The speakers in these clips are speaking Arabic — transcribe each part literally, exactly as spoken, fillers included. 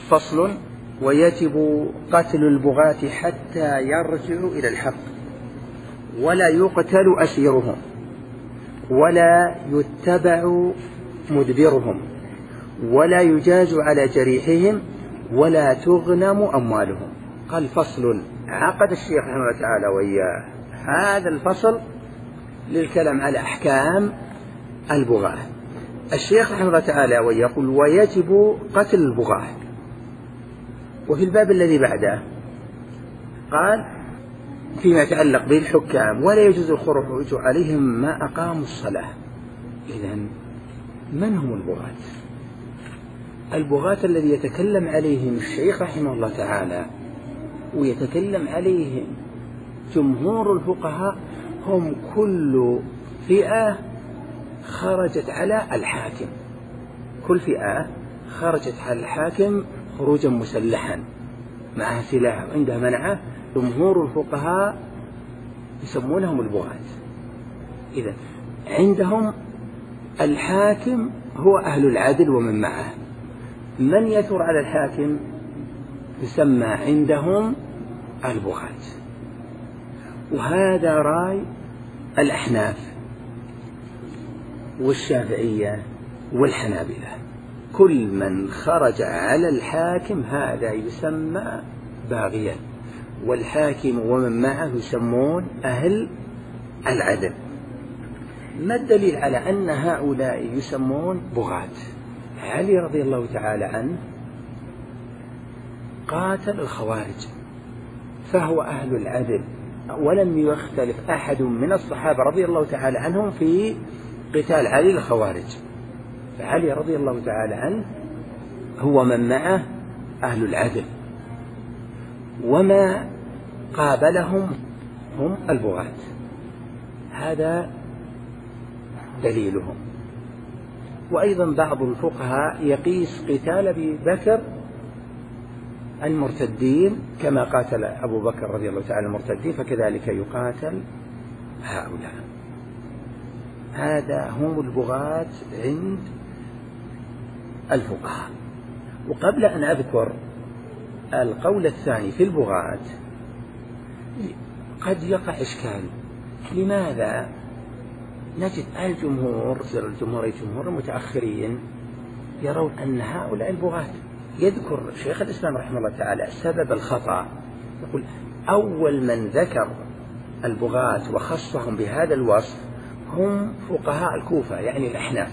فصل: ويجب قتل البغاة حتى يرجعوا إلى الحق، ولا يقتل أسيرهم، ولا يتبع مدبرهم، ولا يجاز على جريحهم، ولا تغنم أموالهم. قال: فصل. عقد الشيخ رحمه الله تعالى وإياه هذا الفصل للكلام على أحكام البغاة. الشيخ رحمه الله تعالى ويقول: ويجب قتل البغاة. وفي الباب الذي بعده قال فيما يتعلق بالحكام: ولا يجوز الخروج عليهم ما أقاموا الصلاة. إذن من هم البغاة؟ البغاة الذي يتكلم عليهم الشيخ رحمه الله تعالى ويتكلم عليهم جمهور الفقهاء هم كل فئة خرجت على الحاكم، كل فئة خرجت على الحاكم خروجا مسلحا معه سلاح وعنده منعه، جمهور الفقهاء يسمونهم البغاة. إذا عندهم الحاكم هو أهل العدل ومن معه، من يثور على الحاكم يسمى عندهم البغاة. وهذا رأي الأحناف والشافعية والحنابلة، كل من خرج على الحاكم هذا يسمى باغيا، والحاكم ومن معه يسمون أهل العدل. ما الدليل على أن هؤلاء يسمون بغاة؟ علي رضي الله تعالى عنه قاتل الخوارج فهو أهل العدل، ولم يختلف أحد من الصحابة رضي الله تعالى عنهم في قتال علي الخوارج، فعلي رضي الله تعالى عنه هو من معه أهل العدل، وما قابلهم هم البغاة. هذا دليلهم. وأيضا بعض الفقهاء يقيس قتال أبي بكر المرتدين كما قاتل أبو بكر رضي الله تعالى المرتدين، فكذلك يقاتل هؤلاء. هذا هم البغاة عند الفقهاء. وقبل أن أذكر القول الثاني في البغاة قد يقع إشكال: لماذا نجد الجمهور الجمهور الجمهور المتأخرين يرون أن هؤلاء البغاة؟ يذكر شيخ الإسلام رحمه الله تعالى سبب الخطأ، يقول: أول من ذكر البغاة وخصهم بهذا الوصف هم فقهاء الكوفة، يعني الأحناف.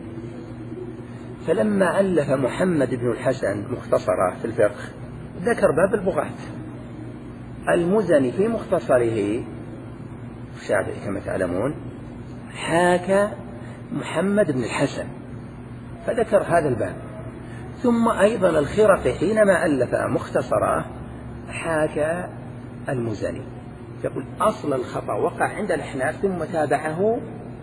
فلما ألف محمد بن الحسن مختصرة في الفقه ذكر باب البغاة. المزني في مختصره الشافعي كما تعلمون حاكى محمد بن الحسن فذكر هذا الباب. ثم أيضا الخرقي حينما ألف مختصره حاكى المزني، يقول: أصل الخطأ وقع عند الأحناف ثم تابعه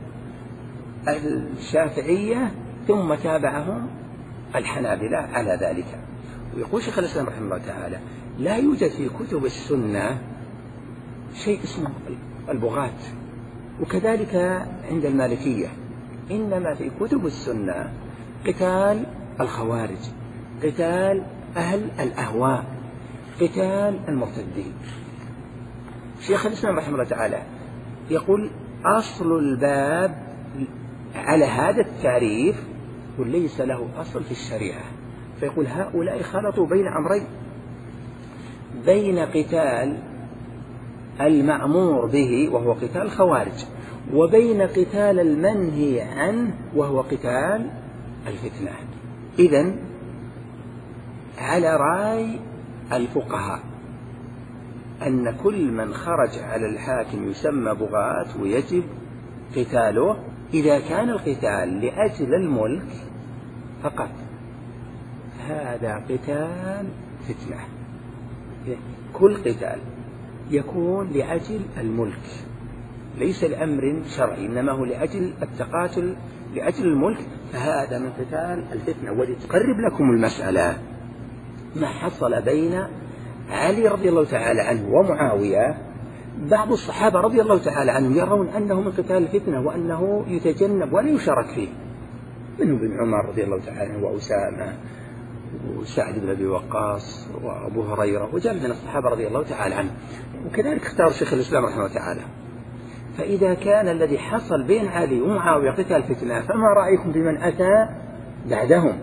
الشافعية ثم تابعهم الحنابلة على ذلك. ويقول شيخ الإسلام رحمه الله تعالى: لا يوجد في كتب السنة شيء اسمه البغاة، وكذلك عند المالكية، إنما في كتب السنة قتال الخوارج، قتال أهل الأهواء، قتال المرتدين. شيخ الإسلام رحمه الله تعالى يقول: أصل الباب على هذا التعريف وليس له أصل في الشريعة. فيقول: هؤلاء خلطوا بين أمرين، بين قتال المأمور به وهو قتال الخوارج، وبين قتال المنهي عنه وهو قتال الفتنة. إذن على رأي الفقهاء أن كل من خرج على الحاكم يسمى بغاة ويجب قتاله إذا كان القتال لأجل الملك فقط، هذا قتال فتنة. كل قتال يكون لأجل الملك ليس لأمر شرعي، إنما هو لأجل التقاتل لأجل الملك، فهذا من قتال الفتنة. ولتقرب لكم المسألة ما حصل بين علي رضي الله تعالى عنه ومعاوية، بعض الصحابة رضي الله تعالى عنهم يرون أنه من قتال الفتنة وأنه يتجنب ولا يشارك فيه، منهم ابن عمر رضي الله تعالى عنه وأسامة وسعد بن أبي وقاص وأبو هريرة وجمع من الصحابة رضي الله تعالى عنهم، وكذلك اختار شيخ الإسلام رحمه الله تعالى. فإذا كان الذي حصل بين علي ومعاوية قتال فتنة، فما رأيكم بمن أتى بعدهم؟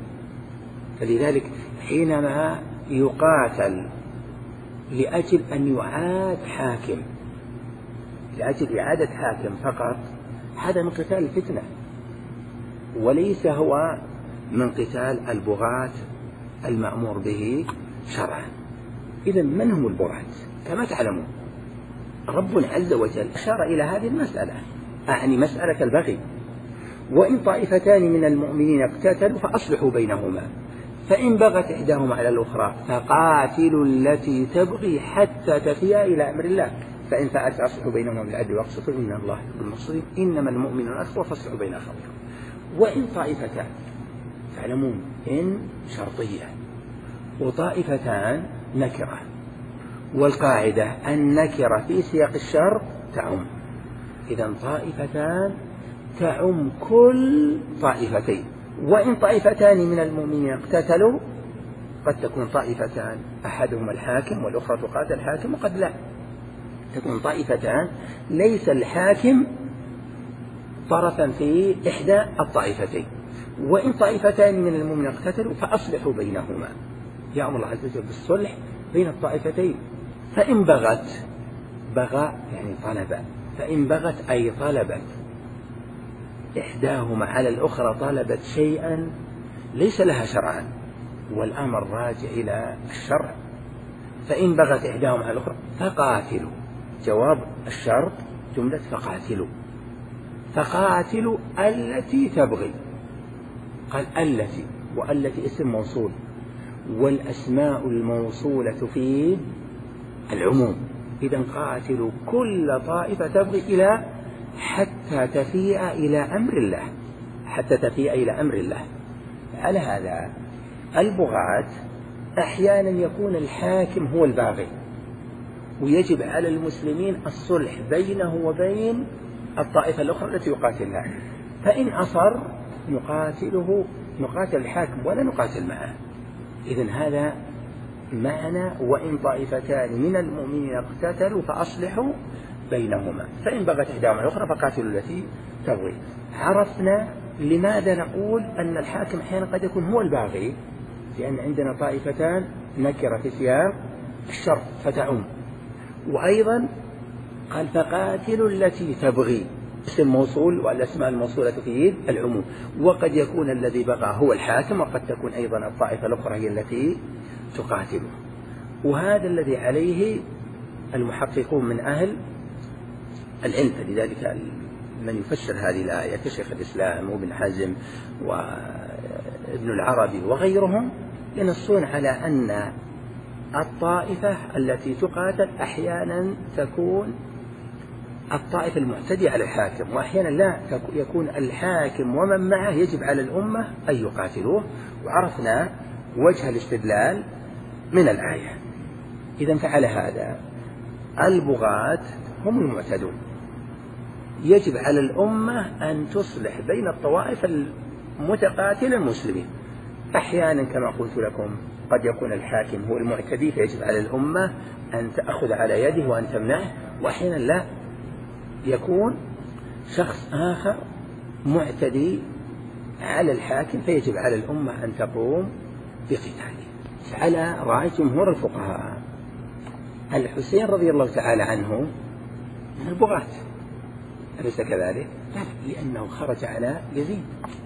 فلذلك حينما يقاتل لأجل أن يعاد حاكم، لأجل إعادة حاكم فقط، هذا من قتال الفتنة، وليس هو من قتال البغاة المأمور به شرعا. إذن من هم البغاة؟ كما تعلمون ربنا عز وجل أشار إلى هذه المسألة، أعني مسألة البغي: وإن طائفتان من المؤمنين اقتتلوا فأصلحوا بينهما، فإن بغت إحداهما على الأخرى فقاتلوا التي تبغي حتى تفيء إلى أمر الله، فإن فأت فأصلحوا بينهما بالعدل واقسطوا إن الله يحب المقسطين، إنما المؤمنون أخوة فاصلحوا بين أخويكم. وإن طائفتان، تعلمون إن شرطية، وطائفتان نكرة، والقاعدة النكرة في سياق الشرط تعم، إذن طائفتان تعم كل طائفتين. وإن طائفتان من المؤمنين اقتتلوا، قد تكون طائفتان أحدهما الحاكم والأخرى تقاتل الحاكم، وقد لا تكون طائفتان ليس الحاكم طرفا في إحدى الطائفتين. وإن طائفتان من المؤمنين اقتتلوا فأصلحوا بينهما، يأمر الله عز وجل بالصلح بين الطائفتين. فإن بغت، بغى يعني طلب، فإن بغت أي طلبت إحداهما على الأخرى، طلبت شيئا ليس لها شرعا، والأمر راجع إلى الشرع. فإن بغت إحداهما على الأخرى فقاتلوا، جواب الشرط جملة فقاتلوا، فقاتلوا التي تبغي. قال التي، والتي اسم موصول، والأسماء الموصولة تفيد العموم، إذن قاتلوا كل طائفة تبغي إلى حتى تفيء إلى أمر الله، حتى تفيء إلى أمر الله. على هذا البغاة أحيانا يكون الحاكم هو الباغي، ويجب على المسلمين الصلح بينه وبين الطائفة الأخرى التي يقاتلها، فإن أصر نقاتله، نقاتل الحاكم ولا نقاتل معه. إذن هذا معنى وإن طائفتان من المؤمنين اقتتلوا فأصلحوا بينهما، فإن بغت إحداهما الأخرى فقاتلوا التي تبغي. عرفنا لماذا نقول أن الحاكم أحيانا قد يكون هو الباغي، لأن عندنا طائفتان نكرة في سياق الشرط فتعم. وأيضا قال فقاتلوا التي تبغي، اسم موصول، والأسماء الموصولة تفيد العموم، وقد يكون الذي بغى هو الحاكم، وقد تكون أيضا الطائفة الأخرى هي التي تقاتله. وهذا الذي عليه المحققون من أهل العلم، لذلك من يفسر هذه الآية كشيخ الإسلام وابن حزم وابن العربي وغيرهم ينصون على أن الطائفة التي تقاتل أحيانا تكون الطائفة المعتدية على الحاكم، وأحيانا لا يكون الحاكم ومن معه يجب على الأمة أن يقاتلوه. وعرفنا وجه الاستدلال من الآية. إذن فعل هذا البغاة هم المعتدون، يجب على الأمة أن تصلح بين الطوائف المتقاتلة المسلمين. أحيانا كما قلت لكم قد يكون الحاكم هو المعتدي، فيجب على الأمة أن تأخذ على يده وأن تمنعه، وأحيانا لا، يكون شخص آخر معتدي على الحاكم، فيجب على الأمة أن تقوم بقتاله. على رأي جمهور الفقهاء الحسين رضي الله تعالى عنه من البغاة، أليس كذلك؟ لأنه خرج على يزيد.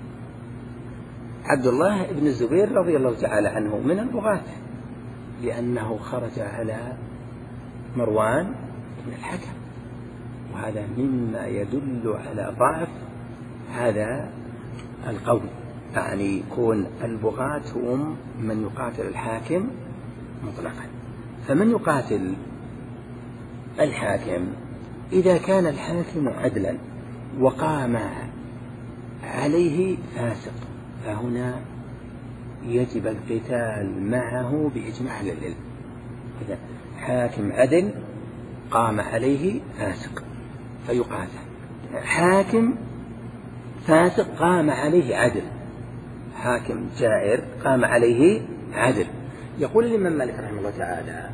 عبد الله بن الزبير رضي الله تعالى عنه من البغاة، لأنه خرج على مروان بن الحكم، وهذا مما يدل على ضعف هذا القول، يعني يكون البغاة هم من يقاتل الحاكم مطلقا. فمن يقاتل الحاكم إذا كان الحاكم عدلا وقام عليه فاسق، فهنا يجب القتال معه بإجماع أهل العلم. إذا حاكم عدل قام عليه فاسق فيقاتل، حاكم فاسق قام عليه عدل، حاكم جائر قام عليه عدل. يقول الإمام مالك رحمه الله تعالى: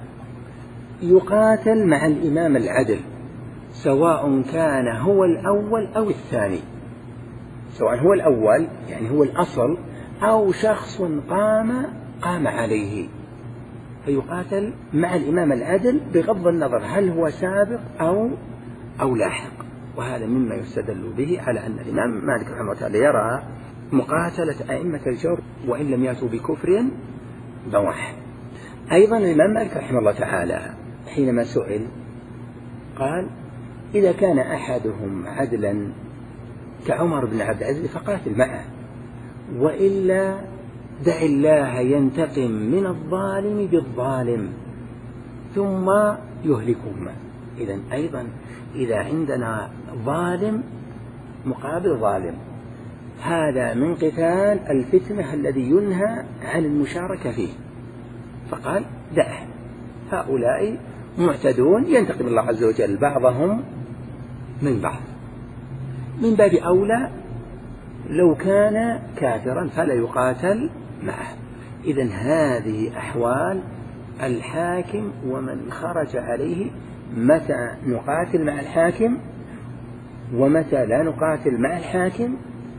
يقاتل مع الإمام العدل سواء كان هو الأول أو الثاني، سواء هو الأول يعني هو الأصل أو شخص قام قام عليه، فيقاتل مع الإمام العدل بغض النظر هل هو سابق أو أو لاحق. وهذا مما يستدل به على أن الإمام مالك رحمه الله تعالى يرى مقاتلة أئمة الجور وإن لم يأتوا بكفر بواح. أيضا الإمام مالك رحمه الله تعالى حينما سئل قال: إذا كان أحدهم عدلا كعمر بن عبد العزيز فقاتل معه، وإلا دع الله ينتقم من الظالم بالظالم ثم يهلكهما. إذن أيضا إذا عندنا ظالم مقابل ظالم، هذا من قتال الفتنة الذي ينهى عن المشاركة فيه، فقال: دعه، هؤلاء معتدون ينتقم الله عز وجل بعضهم من بعض. من باب أولى لو كان كافرا فلا يقاتل معه. إذن هذه أحوال الحاكم ومن خرج عليه، متى نقاتل مع الحاكم ومتى لا نقاتل مع الحاكم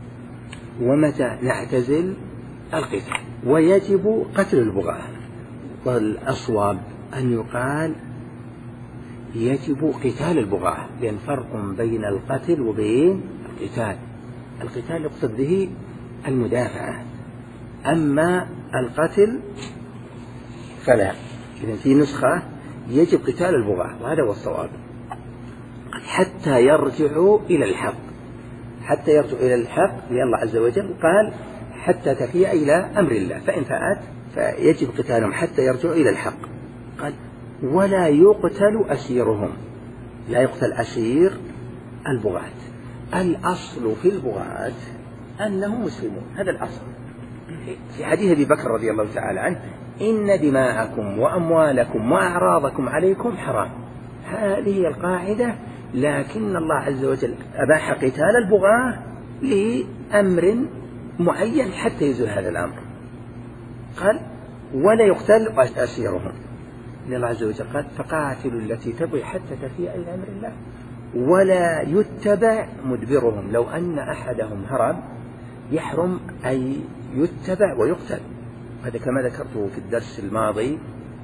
ومتى نعتزل القتال. ويجب قتل البغاة، والأصواب أن يقال يجب قتال البغاة، لأن فرق بين القتل وبين القتال. القتال يقصد به المدافعة، أما القتل فلا. إذن في نسخة يجب قتال البغاة، وهذا هو الصواب، حتى يرجعوا إلى الحق، حتى يرجعوا إلى الحق، لأن الله عز وجل قال: حتى تفيء إلى أمر الله، فإن فأت فيجب قتالهم حتى يرجعوا إلى الحق. قال: ولا يقتل أسيرهم، لا يقتل أسير البغاة. الأصل في البغاة أنهم مسلمون، هذا الأصل. في حديث أبي بكر رضي الله تعالى عنه: إن دماءكم وأموالكم وأعراضكم عليكم حرام. هذه هي القاعدة، لكن الله عز وجل أباح قتال البغاة لأمر معين حتى يزول هذا الأمر. قال: ولا يقتل أسيرهم، لأن الله عز وجل قال: فقاتلوا التي تبغي حتى تفيء إلى أمر الله ولا يتبع مدبرهم. لو أن أحدهم هرب يحرم أن يتبع ويقتل. هذا كما ذكرته في الدرس الماضي،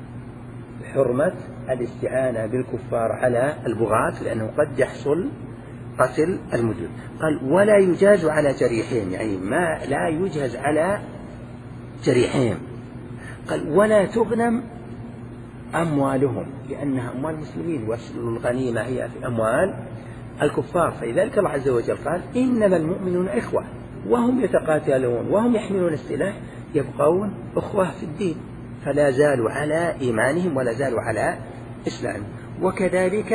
حرمة الاستعانة بالكفار على البغاة، لأنه قد يحصل قتل المجرم. قال: ولا يجاز على جريحين، يعني ما لا يجهز على جريحين. قال: ولا تغنم أموالهم، لأنها أموال المسلمين، والغنيمة هي في أموال الكفار. فلذلك الله عز وجل قال: إنما المؤمنون إخوة، وهم يتقاتلون وهم يحملون السلاح يبقون أخوة في الدين، فلا زالوا على إيمانهم ولا زالوا على إسلامهم. وكذلك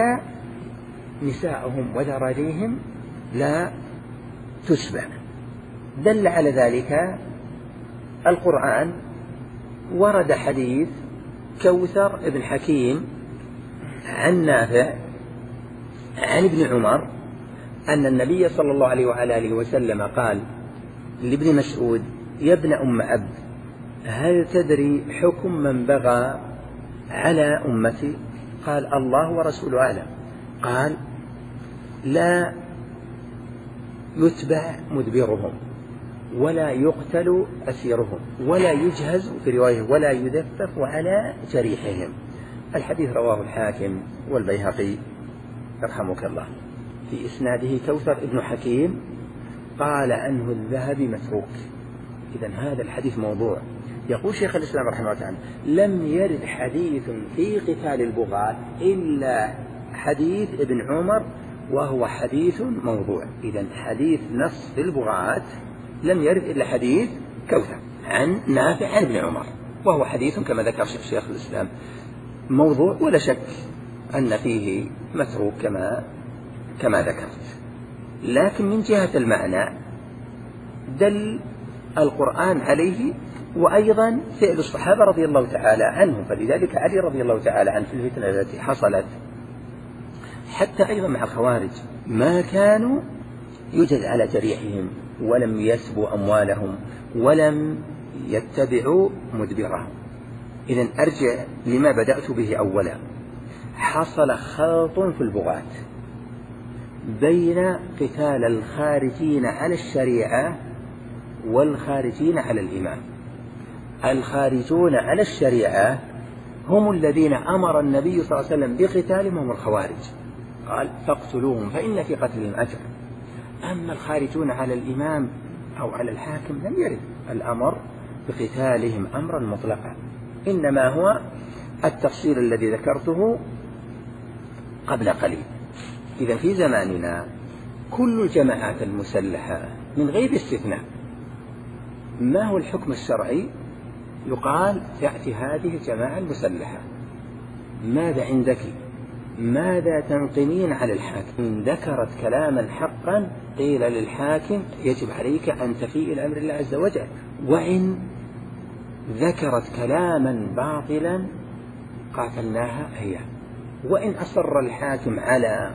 نساءهم وذراريهم لا تسبع. دل على ذلك القرآن، ورد حديث كوثر ابن حكيم عن نافع عن ابن عمر أن النبي صلى الله عليه وعلى آله وسلم قال لابن مسعود: يا ابن أم عبد، هل تدري حكم من بغى على أمتي؟ قال: الله ورسوله أعلم. قال: لا يتبع مدبرهم، ولا يقتل أسيرهم، ولا يجهز، في رواية ولا يدفف على جريحهم. الحديث رواه الحاكم والبيهقي يرحمك الله. في إسناده كوثر ابن حكيم قال عنه الذهبي متروك. إذن هذا الحديث موضوع. يقول شيخ الإسلام رحمه الله تعالى: لم يرد حديث في قتال البغاة إلا حديث ابن عمر، وهو حديث موضوع. إذن حديث نص في البغاة لم يرد إلا حديث كوثر عن نافع عن ابن عمر، وهو حديث كما ذكر شيخ الإسلام موضوع، ولا شك أن فيه متروك كما كما ذكرت. لكن من جهة المعنى دل القرآن عليه، وأيضا فعل الصحابة رضي الله تعالى عنهم. فلذلك علي رضي الله تعالى عنه في الفتنة التي حصلت، حتى أيضا مع الخوارج، ما كانوا يجهز على جريحهم ولم يسبوا أموالهم ولم يتبعوا مدبرهم. إذن أرجع لما بدأت به أولا. حصل خلط في البغاة بين قتال الخارجين على الشريعة والخارجين على الإمام. الخارجون على الشريعة هم الذين أمر النبي صلى الله عليه وسلم بقتالهم، هم الخوارج، قال فاقتلوهم فإن في قتلهم أجر. أما الخارجون على الإمام أو على الحاكم لم يرد الأمر بقتالهم أمرا مطلقا، إنما هو التفصيل الذي ذكرته قبل قليل. إذا في زماننا كل الجماعات المسلحة من غير استثناء ما هو الحكم الشرعي؟ يقال تأتي هذه الجماعة المسلحة، ماذا عندك؟ ماذا تنقمين على الحاكم؟ إن ذكرت كلاما حقا قيل للحاكم يجب عليك أن تفيء الأمر الله عز وجل، وإن ذكرت كلاما باطلا قاتلناها هي، وإن أصر الحاكم على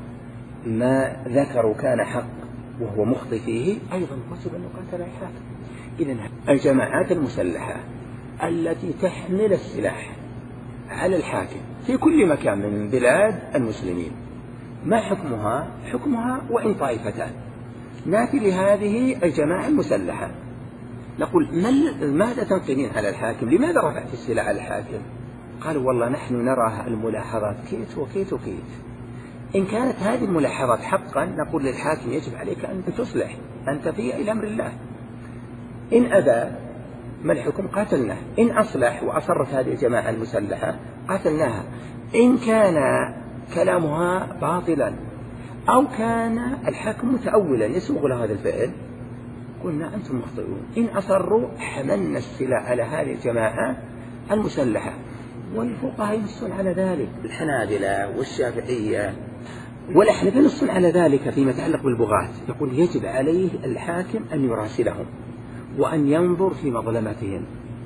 ما ذكروا كان حق وهو مخطئ فيه أيضا وجب أن نقاتل الحاكم. إذن الجماعات المسلحة التي تحمل السلاح على الحاكم في كل مكان من بلاد المسلمين ما حكمها؟ حكمها وإن طائفتان. نأتي لهذه الجماعة المسلحة نقول ماذا تنقمين على الحاكم؟ لماذا رفعت السلاح على الحاكم؟ قالوا والله نحن نرى الملاحظات كيت وكيت وكيت. إن كانت هذه الملاحظات حقا نقول للحاكم يجب عليك أن تصلح، أن تفيء إلى أمر الله. إن أبى ما الحكم؟ قاتلناه. إن أصلح وأصرت هذه الجماعة المسلحة قاتلناها. إن كان كلامها باطلا أو كان الحاكم متأولا يسوغ له هذا الفعل قلنا أنتم مخطئون. إن أصروا حملنا السلاح على هذه الجماعة المسلحة. والفقهاء ينصون على ذلك، الحنابلة والشافعية والأحناف ينصون على ذلك فيما يتعلق بالبغاة، يقول يجب عليه الحاكم أن يراسلهم وأن ينظر في مظلمتهم،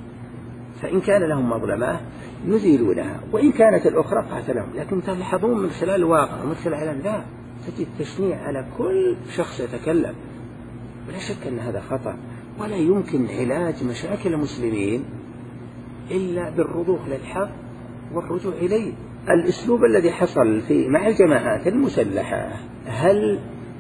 فإن كان لهم مظلمة يزيلونها، وإن كانت الأخرى قاتلهم. لكن تلاحظون من خلال الواقع ومن خلال العلم لا تجد تشنيع على كل شخص يتكلم، ولا شك أن هذا خطأ، ولا يمكن علاج مشاكل المسلمين إلا بالرضوخ للحق والرجوع إليه. الأسلوب الذي حصل في مع الجماعات المسلحة هل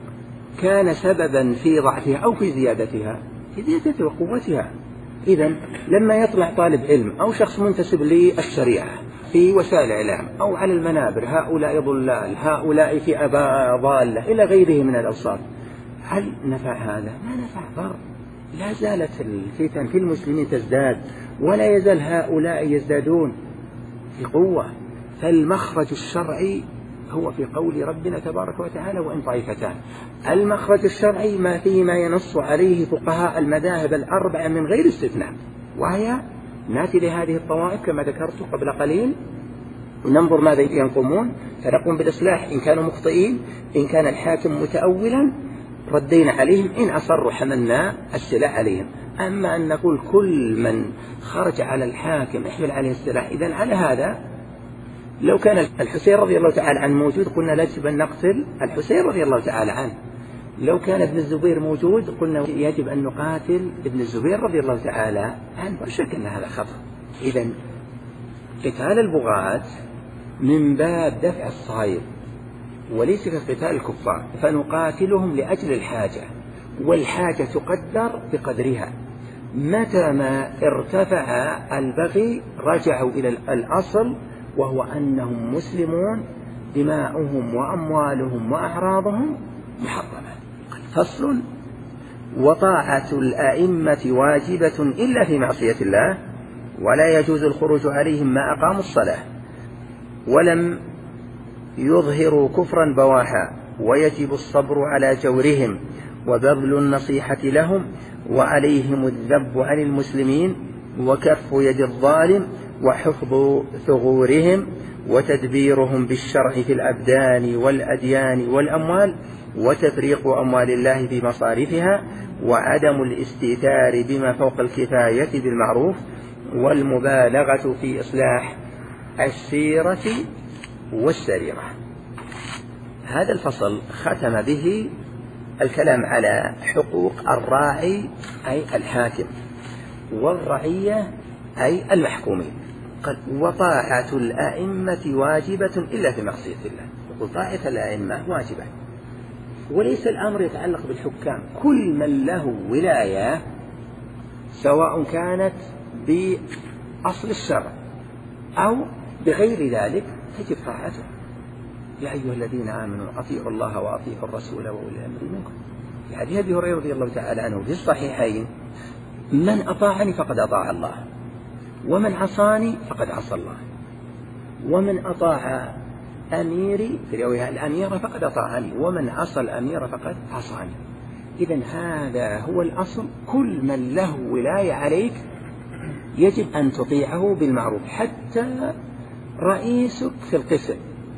كان سببا في ضعفها أو في زيادتها؟ في زيادتها وقوتها. إذن لما يطلع طالب علم أو شخص منتسب للشريعة في وسائل الإعلام أو على المنابر هؤلاء ضلال، هؤلاء في أباء ضالة إلى غيره من الأوصاف، هل نفع هذا؟ ما نفع، ضر. لا زالت الفتن في المسلمين تزداد ولا يزال هؤلاء يزدادون في قوة. فالمخرج الشرعي هو في قول ربنا تبارك وتعالى وإن طائفتان. المخرج الشرعي ما فيه ما ينص عليه فقهاء المذاهب الأربعة من غير استثناء، وهي نأتي لهذه الطوائف كما ذكرت قبل قليل وننظر ماذا ينقمون فنقوم بالإصلاح. إن كانوا مخطئين، إن كان الحاكم متأولا ردينا عليهم، إن أصروا حملنا السلاح عليهم. أما أن نقول كل من خرج على الحاكم احمل عليه السلاح، إذن على هذا لو كان الحسين رضي الله تعالى عنه موجود قلنا يجب أن نقتل الحسين رضي الله تعالى عنه. لو كان ابن الزبير موجود قلنا يجب أن نقاتل ابن الزبير رضي الله تعالى عنه، ولا شك أن هذا خطأ. إذن قتال البغاة من باب دفع الصائب وليس كقتال الكفار، فنقاتلهم لأجل الحاجة، والحاجة تقدر بقدرها. متى ما ارتفع البغي رجعوا إلى الأصل، وهو أنهم مسلمون دماؤهم وأموالهم وأعراضهم محرمة. فصل: وطاعة الأئمة واجبة إلا في معصية الله، ولا يجوز الخروج عليهم ما أقاموا الصلاة ولم يظهروا كفرا بواحا، ويجب الصبر على جورهم وبذل النصيحة لهم، وعليهم الذب عن المسلمين وكف يد الظالم وحفظ ثغورهم وتدبيرهم بالشرع في الأبدان والأديان والأموال، وتفريق أموال الله في مصارفها، وعدم الاستئثار بما فوق الكفاية بالمعروف، والمبالغة في إصلاح السيرة والسريرة. هذا الفصل ختم به الكلام على حقوق الراعي أي الحاكم، والرعية أي المحكومين. قال وطاعة الأئمة واجبة إلا في معصية الله. يقول طاعة الأئمة واجبة، وليس الأمر يتعلق بالحكام، كل من له ولاية سواء كانت بأصل الشرع أو بغير ذلك تجب طاعته. يا أيها الذين آمنوا أطيعوا الله وأطيعوا الرسول وأولي الأمر منكم. في حديث أبي هريرة رضي الله تعالى عنه في الصحيحين: من أطاعني فقد أطاع الله، ومن عصاني فقد عصى الله، ومن أطاع أميري في رواية الأمير فقد أطاعني، ومن عصى الأمير فقد عصاني. إذن هذا هو الأصل، كل من له ولاية عليك يجب أن تطيعه بالمعروف، حتى رئيسك في القسم،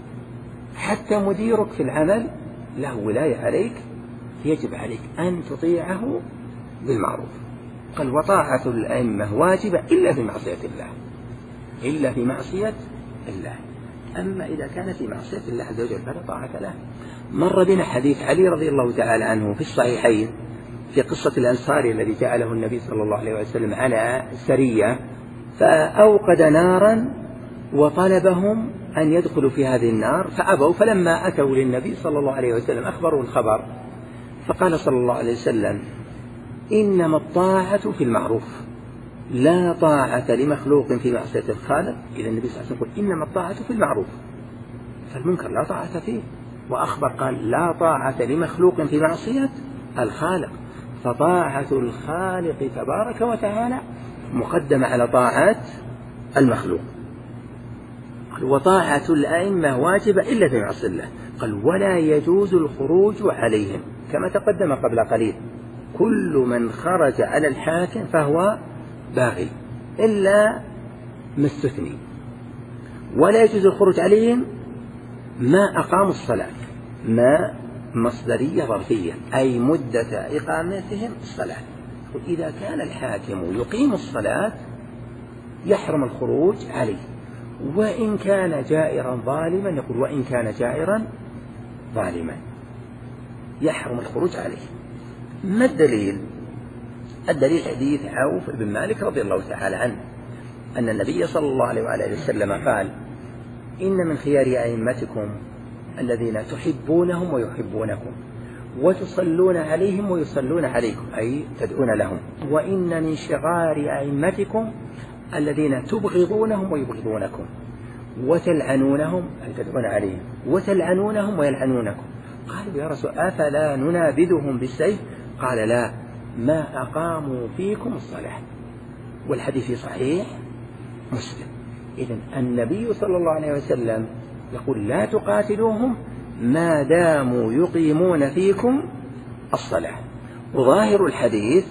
حتى مديرك في العمل له ولاية عليك، يجب عليك أن تطيعه بالمعروف. قال وطاعة الأئمة واجبة إلا في معصية الله، إلا في معصية الله. أما إذا كان في معصية الله عز وجل فلا طاعة له. مر بنا حديث علي رضي الله تعالى عنه في الصحيحين في قصة الأنصاري الذي جعله النبي صلى الله عليه وسلم على سرية، فأوقد نارا وطلبهم أن يدخلوا في هذه النار فأبوا، فلما أتوا للنبي صلى الله عليه وسلم أخبروا الخبر، فقال صلى الله عليه وسلم: إنما الطاعة في المعروف، لا طاعة لمخلوق في معصية الخالق. إذا النبي صلى الله عليه وسلم يقول إنما الطاعة في المعروف، فالمنكر لا طاعة فيه. وأخبر قال: لا طاعة لمخلوق في معصية الخالق، فطاعة الخالق تبارك وتعالى مقدمة على طاعة المخلوق. وطاعة الأئمة واجبة إلا في معصية الله. قال ولا يجوز الخروج عليهم، كما تقدم قبل قليل: كل من خرج على الحاكم فهو باغي إلا ما استثني. ولا يجوز الخروج عليهم ما أقاموا الصلاة، ما مصدرية ظرفية أي مدة إقامتهم الصلاة. وإذا كان الحاكم يقيم الصلاة يحرم الخروج عليه، وإن كان جائرا ظالما، يقول وإن كان جائرا ظالما يحرم الخروج عليه. ما الدليل؟ الدليل حديث عوف بن مالك رضي الله تعالى عنه أن النبي صلى الله عليه وآله وسلم قال: إن من خيار أئمتكم الذين تحبونهم ويحبونكم، وتصلون عليهم ويصلون عليكم، أي تدعون لهم. وإن من شرار أئمتكم الذين تبغضونهم ويبغضونكم، وتلعنونهم، أي تدعون عليهم، وتلعنونهم ويلعنونكم. قالوا: يا رسول أفلا ننابذهم بالسيف؟ قال: لا، ما أقاموا فيكم الصلاة. والحديث صحيح مسلم. إذن النبي صلى الله عليه وسلم يقول: لا تقاتلوهم ما داموا يقيمون فيكم الصلاة. وظاهر الحديث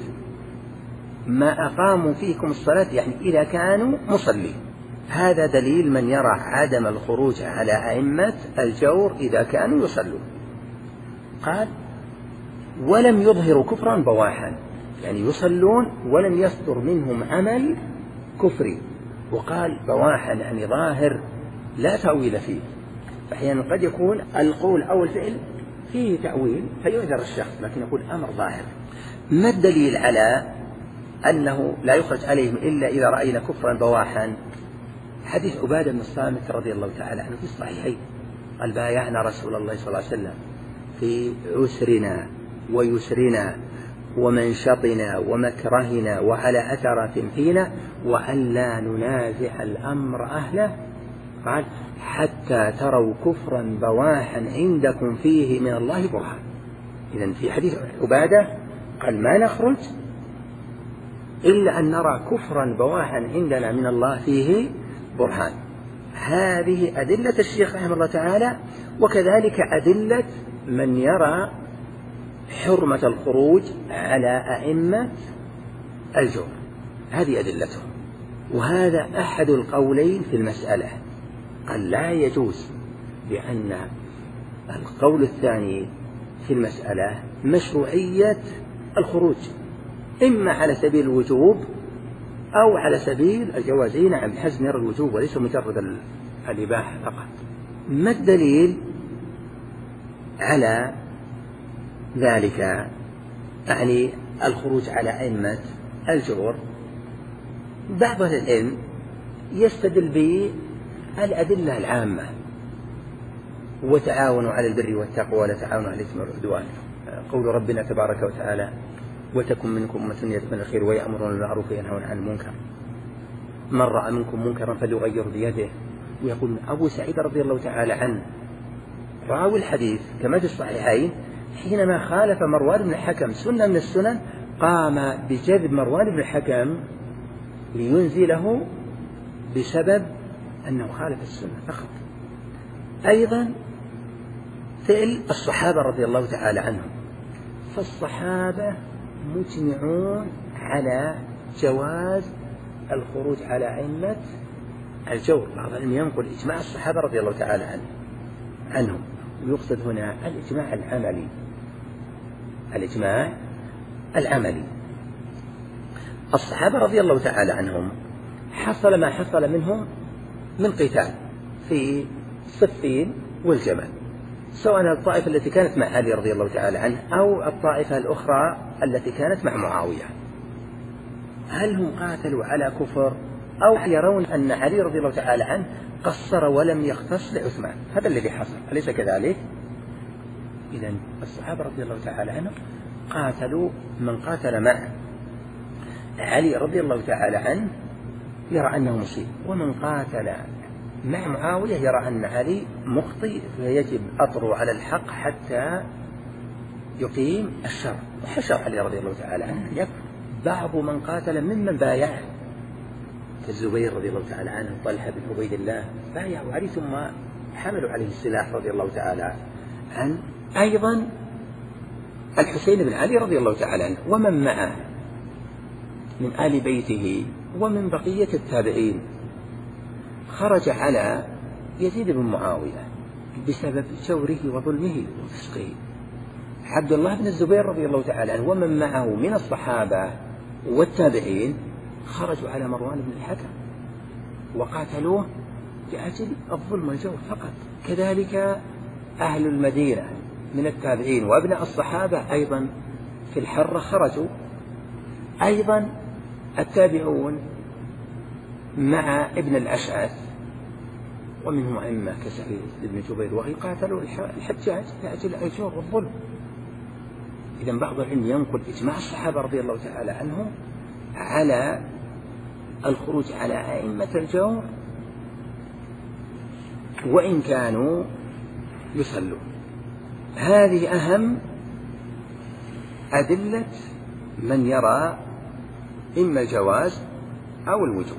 ما أقاموا فيكم الصلاة يعني إذا كانوا مصلين. هذا دليل من يرى عدم الخروج على أئمة الجور إذا كانوا يصلون. قال: ولم يظهروا كفرا بواحا، يعني يصلون ولم يصدر منهم عمل كفري. وقال بواحا يعني ظاهر لا تأويل فيه، فأحيانا قد يكون القول أو الفعل فيه تأويل فيعذر الشخص، لكن يقول أمر ظاهر. ما الدليل على أنه لا يخرج عليهم إلا إذا رأينا كفرا بواحا؟ حديث عبادة بن الصامت رضي الله تعالى عنه في الصحيحين قال: بايعنا رسول الله صلى الله عليه وسلم في عسرنا ويسرنا ومنشطنا ومكرهنا وعلى أثرة فينا، وأن لا ننازع الأمر أهله، قال: حتى تروا كفرا بواحا عندكم فيه من الله برهان. إذن في حديث عبادة قال: ما نخرج إلا أن نرى كفرا بواحا عندنا من الله فيه برهان. هذه أدلة الشيخ رحمه الله تعالى، وكذلك أدلة من يرى حرمة الخروج على أئمة الجور، هذه أدلتهم. وهذا أحد القولين في المسألة. قال: لا يجوز، لأن القول الثاني في المسألة مشروعية الخروج، إما على سبيل الوجوب أو على سبيل الجواز. نعم، بحسب يرى الوجوب وليس مجرد الإباحة فقط. ما الدليل على ذلك يعني الخروج على أئمة الجور، بعض أهل العلم يستدل بالأدلة العامة: وتعاونوا على البر والتقوى ولا تعاونوا على الإثم والعدوان، قول ربنا تبارك وتعالى: وتكن منكم أمة يدعون الخير ويأمرون بالمعروف وينهون عن المنكر، من رأى منكم منكرا فليغيره بيده. ويقول أبو سعيد رضي الله تعالى عنه راوي الحديث كما في الصحيحين حينما خالف مروان بن الحكم سنة من السنن قام بجذب مروان بن الحكم لينزله بسبب أنه خالف السنة فقط. أيضا فعل الصحابة رضي الله تعالى عنهم، فالصحابة مجمعون على جواز الخروج على أئمة الجور. بعض العلم ينقل إجماع الصحابة رضي الله تعالى عنه عنهم، ويقصد هنا الإجماع العملي. الإجماع العملي الصحابة رضي الله تعالى عنهم حصل ما حصل منهم من قتال في صفين والجمل، سواء الطائفة التي كانت مع علي رضي الله تعالى عنه أو الطائفة الأخرى التي كانت مع معاوية. هل هم قاتلوا على كفر أو يرون أن علي رضي الله تعالى عنه قصر ولم يختص لعثمان؟ هذا الذي حصل، أليس كذلك؟ إذن الصحابة رضي الله تعالى عنهم قاتلوا من قاتل مع علي رضي الله تعالى عنه يرى أنه مصيب، ومن قاتل مع معاوية يرى أن علي مخطئ فيجب أطره على الحق حتى يقيم الشر، وحشر علي رضي الله تعالى عنه يكفر. بعض من قاتل ممن بايعه كالزبير رضي الله تعالى عنه، طلحة بن عبيد الله، بايعوا علي ثم حملوا عليه السلاح رضي الله تعالى عنه. أيضا الحسين بن علي رضي الله تعالى عنه ومن معه من آل بيته ومن بقية التابعين خرج على يزيد بن معاوية بسبب جوره وظلمه وفسقه. عبد الله بن الزبير رضي الله تعالى عنه ومن معه من الصحابة والتابعين خرجوا على مروان بن الحكم وقاتلوه لأجل الظلم والجور فقط. كذلك أهل المدينة من التابعين وأبناء الصحابة أيضا في الحرة خرجوا. أيضا التابعون مع ابن الأشعث ومنهم أئمة كسعيد بن جبير وغيره قاتلوا الحجاج لأجل الجور والظلم. إذن بعض العلم ينقل إجماع الصحابة رضي الله تعالى عنهم على الخروج على أئمة الجور وإن كانوا يصلون. هذه أهم أدلة من يرى إما الجواز أو الوجوب.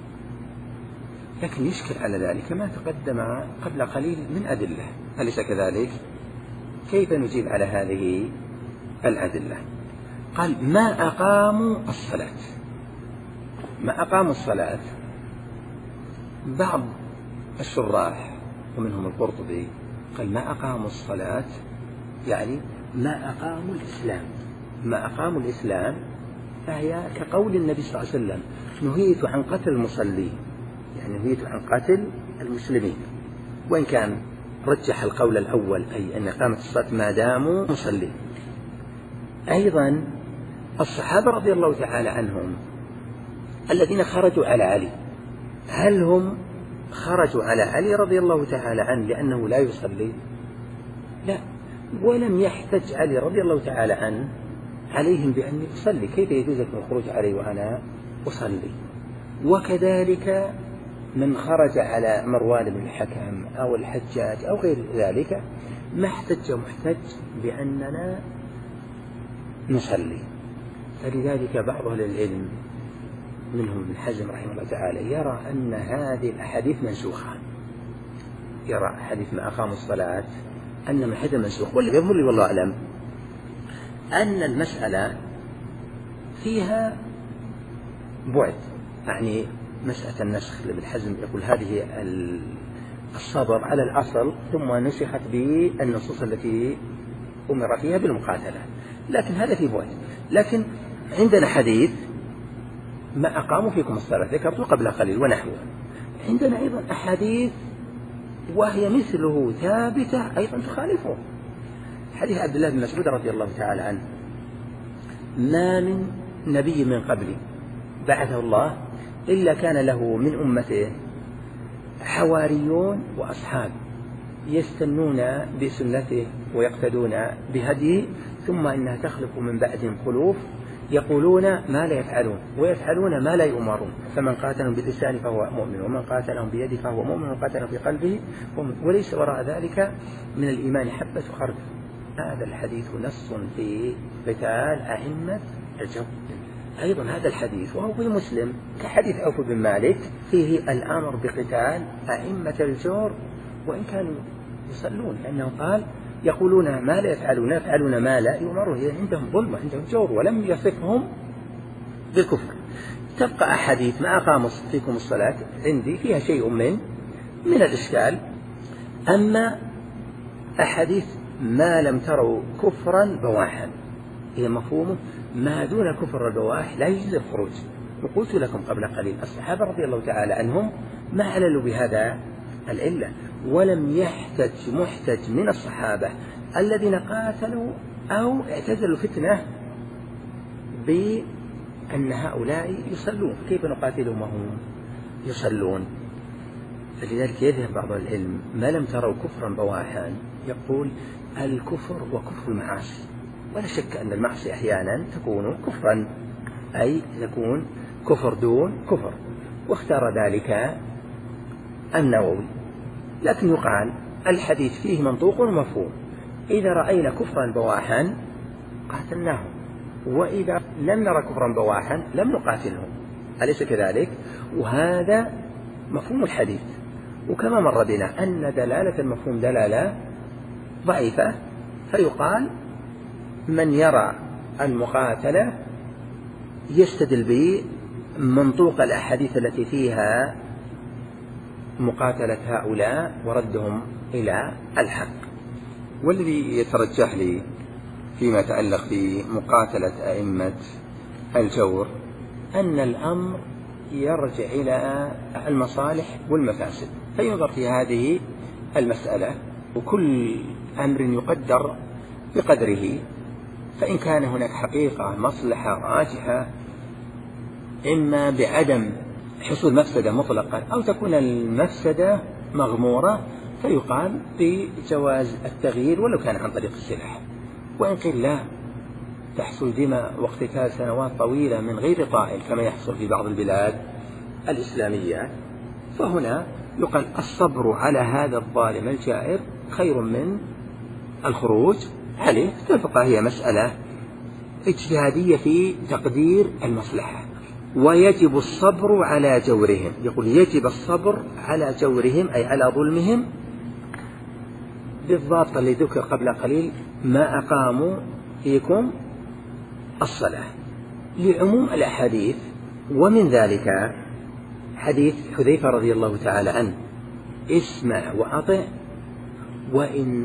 لكن يشكل على ذلك ما تقدم قبل قليل من أدلة، أليس كذلك؟ كيف نجيب على هذه الأدلة؟ قال: ما أقاموا الصلاة. ما أقاموا الصلاة بعض الشراح ومنهم القرطبي قال: ما أقاموا الصلاة يعني ما أقاموا الإسلام. ما أقاموا الإسلام فهي كقول النبي صلى الله عليه وسلم: نهيت عن قتل المصلين، يعني نهيت عن قتل المسلمين، وإن كان رجح القول الأول أي أن إقامة الصلاة ما داموا مصلين. أيضا الصحابة رضي الله تعالى عنهم الذين خرجوا على علي، هل هم خرجوا على علي رضي الله تعالى عنه لأنه لا يصلي؟ لا، ولم يحتج علي رضي الله تعالى عنه عليهم بأن يصلي. كيف يجوز لكم الخروج علي وأنا أصلي؟ وكذلك من خرج على مروان بن الحكم أو الحجاج أو غير ذلك ما احتج محتج بأننا نصلي. فلذلك بعض أهل العلم منهم ابن حزم رحمه الله تعالى يرى أن هذه الأحاديث منسوخة، يرى حديث ما أقاموا الصلاة أن من حدث منسوخ. واللي يظهر لي والله أعلم أن المسألة فيها بعد، يعني مسألة النسخ لابن حزم يقول هذه الصبر على الأصل ثم نسخت بالنصوص التي أمر فيها بالمقاتلة، لكن هذا فيه بعد. لكن عندنا حديث ما أقاموا فيكم الصلاة ذكرته قبل قليل ونحوه. عندنا أيضا أحاديث وهي مثله ثابتة أيضا تخالفه. حديث عبد الله بن مسعود رضي الله تعالى عنه: ما من نبي من قبلي بعثه الله إلا كان له من أمته حواريون وأصحاب يستنون بسنته ويقتدون بهديه، ثم إنها تخلق من بعدهم خلوف يقولون ما لا يفعلون ويفعلون ما لا يؤمرون، فمن قاتلهم باللسان فهو مؤمن، ومن قاتلهم بيده فهو مؤمن، ومن قاتلهم في قلبه وليس وراء ذلك من الإيمان حبة خردل. هذا الحديث نص في قتال أئمة الجور. أيضا هذا الحديث وهو في مسلم كحديث عوف بن مالك فيه الأمر بقتال أئمة الجور وإن كانوا يصلون، لأنه قال يقولون ما لا يفعلون يفعلون ما لا يؤمرون، يعني عندهم ظلم عندهم جور، ولم يصفهم بالكفر. تبقى أحاديث ما أقاموا فيكم الصلاة عندي فيها شيء من من الإشكال. أما أحاديث ما لم تروا كفرا بواحا هي مفهومه ما دون كفر البواح لا يجوز الخروج. وقلت لكم قبل قليل الصحابة رضي الله تعالى عنهم ما عللوا بهذا العلة، ولم يحتج محتج من الصحابة الذين قاتلوا أو اعتزلوا فتنة بأن هؤلاء يصلون، كيف نقاتلهم وهم يصلون؟ فلذلك يذهب بعض العلم ما لم تروا كفرا بواحا يقول الكفر وكفر المعاصي، ولا شك أن المعصية أحيانا تكون كفرا، أي تكون كفر دون كفر، واختار ذلك النووي. لكن يقال الحديث فيه منطوق ومفهوم، إذا رأينا كفرا بواحا قاتلناهم، وإذا لم نرى كفرا بواحا لم نقاتلهم، أليس كذلك؟ وهذا مفهوم الحديث. وكما مر بنا أن دلالة المفهوم دلالة ضعيفة، فيقال من يرى المقاتلة يستدل بمنطوق الأحاديث التي فيها مقاتلة هؤلاء وردهم إلى الحق. والذي يترجح لي فيما يتعلق بمقاتلة أئمة الجور أن الأمر يرجع إلى المصالح والمفاسد، فينظر في هذه المسألة، وكل أمر يقدر بقدره، فإن كان هناك حقيقة مصلحة راجحة إما بعدم حصول مفسدة مطلقا أو تكون المفسدة مغمورة فيقال بجواز التغيير ولو كان عن طريق السلاح. وإن قيل لا تحصل دماء واقتتال سنوات طويلة من غير طائل كما يحصل في بعض البلاد الإسلامية، فهنا يقال الصبر على هذا الظالم الجائر خير من الخروج عليه. تبقى هي مسألة اجتهادية في تقدير المصلحة. ويجب الصبر على جورهم، يقول يجب الصبر على جورهم أي على ظلمهم بالضبط اللي ذكر قبل قليل ما أقاموا فيكم الصلاة لعموم الأحاديث. ومن ذلك حديث حذيفة رضي الله تعالى عنه اسمع وأطع وإن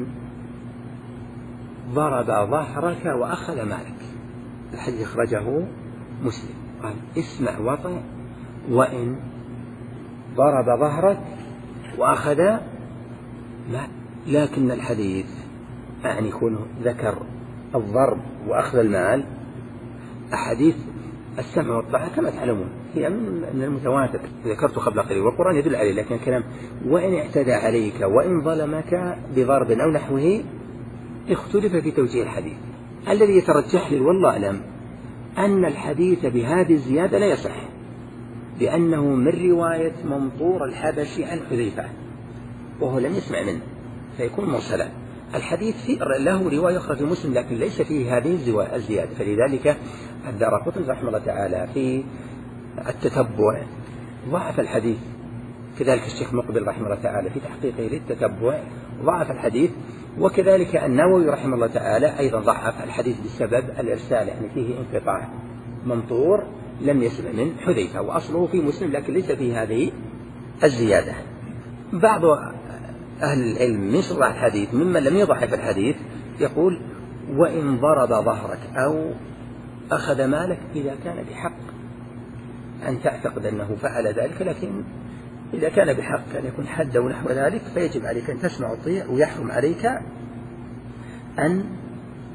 ضرب ظهرك وأخذ مالك، الحديث أخرجه مسلم، قال اسمع وأطع وإن ضرب ظهرك وأخذ مالك. لكن الحديث يعني يكون ذكر الضرب وأخذ المال. أحاديث السمع والطاعة كما تعلمون هي من المتواتر ذكرت قبل قليل والقرآن يدل عليه، لكن الكلام وإن اعتدى عليك وإن ظلمك بضرب أو نحوه اختلف في توجيه الحديث. الذي يترجح لي والله أعلم أن الحديث بهذه الزيادة لا يصح، لأنه من رواية منطور الحبشي عن حذيفة وهو لم يسمع منه فيكون مرسلا. الحديث له رواية أخرى في مسلم لكن ليس فيه هذه الزيادة، فلذلك الدارقطني رحمه الله تعالى في التتبع ضعف الحديث، كذلك الشيخ مقبل رحمه الله تعالى في تحقيقه للتتبع ضعف الحديث، وكذلك النووي رحمه الله تعالى أيضا ضعف الحديث بسبب الإرسال، يعني فيه انقطاع منطور لم يسمع من حذيفة وأصله في مسلم لكن ليس فيه هذه الزيادة. بعض أهل العلم من شراح الحديث ممن لم يضعف الحديث يقول وإن ضرب ظهرك أو أخذ مالك إذا كان بحق أن تعتقد أنه فعل ذلك، لكن إذا كان بحق أن يكون حد ونحو ذلك فيجب عليك أن تسمع وتطيع، ويحرم عليك أن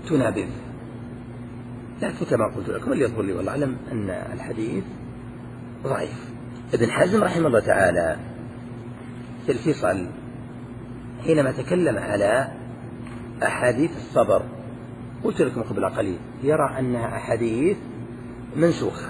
تنابذ. لكن كما قلت لكم اللي يظهر لي والله أعلم أن الحديث ضعيف. ابن حزم رحمه الله تعالى في الفصل حينما تكلم على أحاديث الصبر قلت لكم قبل قليل يرى أنها أحاديث منسوخة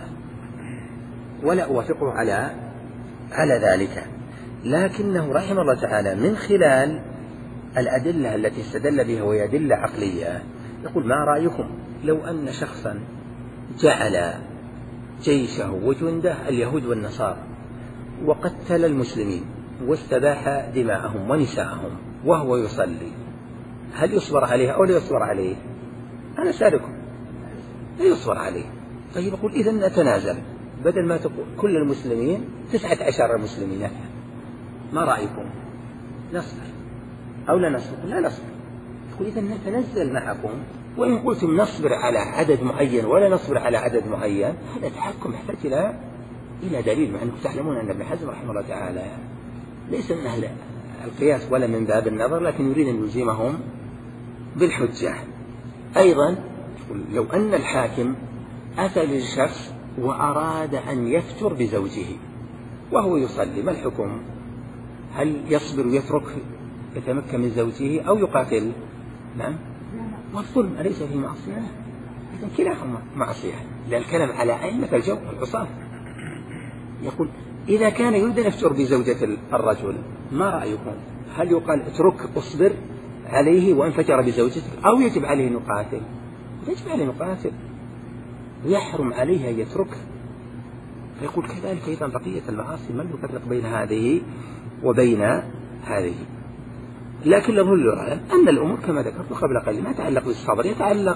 ولا أوافقه على على ذلك، لكنه رحمه الله تعالى من خلال الأدلة التي استدل بها وهي أدلة عقلية يقول ما رأيكم لو أن شخصا جعل جيشه وجنده اليهود والنصارى وقتل المسلمين واستباح دماءهم ونساءهم وهو يصلي، هل يصبر عليه أو لا يصبر عليه؟ أنا سألكم لا يصبر عليه. طيب يقول إذن نتنازل، بدل ما تقول كل المسلمين تسعة عشر مسلمين، ما رأيكم نصبر أو لا نصبر؟ لا نصبر. يقول إذن نتنزل معكم، وإن قلتم نصبر على عدد معين ولا نصبر على عدد معين هذا تحكم يحتاج إلى إلى دليل، مع أنكم تعلمون أن ابن حزم رحمه الله تعالى ليس من أهل القياس ولا من باب النظر، لكن يريد أن يلزمهم بالحجة. أيضا لو أن الحاكم أتى للشخص وأراد أن يفتر بزوجه وهو يصلي، ما الحكم؟ هل يصبر ويترك يتمكن من زوجه أو يقاتل؟ نعم، والظلم أليس فيه معصية؟ إذن كلاهما معصية، لأن الكلام على أئمة الجو العصاة. يقول إذا كان يريد أن يفتر بزوجة الرجل ما رأيكم؟ هل يقال اترك اصبر عليه وإن فجر بزوجتك، أو يجب عليه أن يقاتل؟ يجب عليه أن يقاتل ويحرم عليه أن يترك. فيقول كذلك أيضا بقية المعاصي من يفرق بين هذه وبين هذه. لكن له العلم أن الأمور كما ذكرت قبل قليل ما يتعلق بالصبر، يتعلق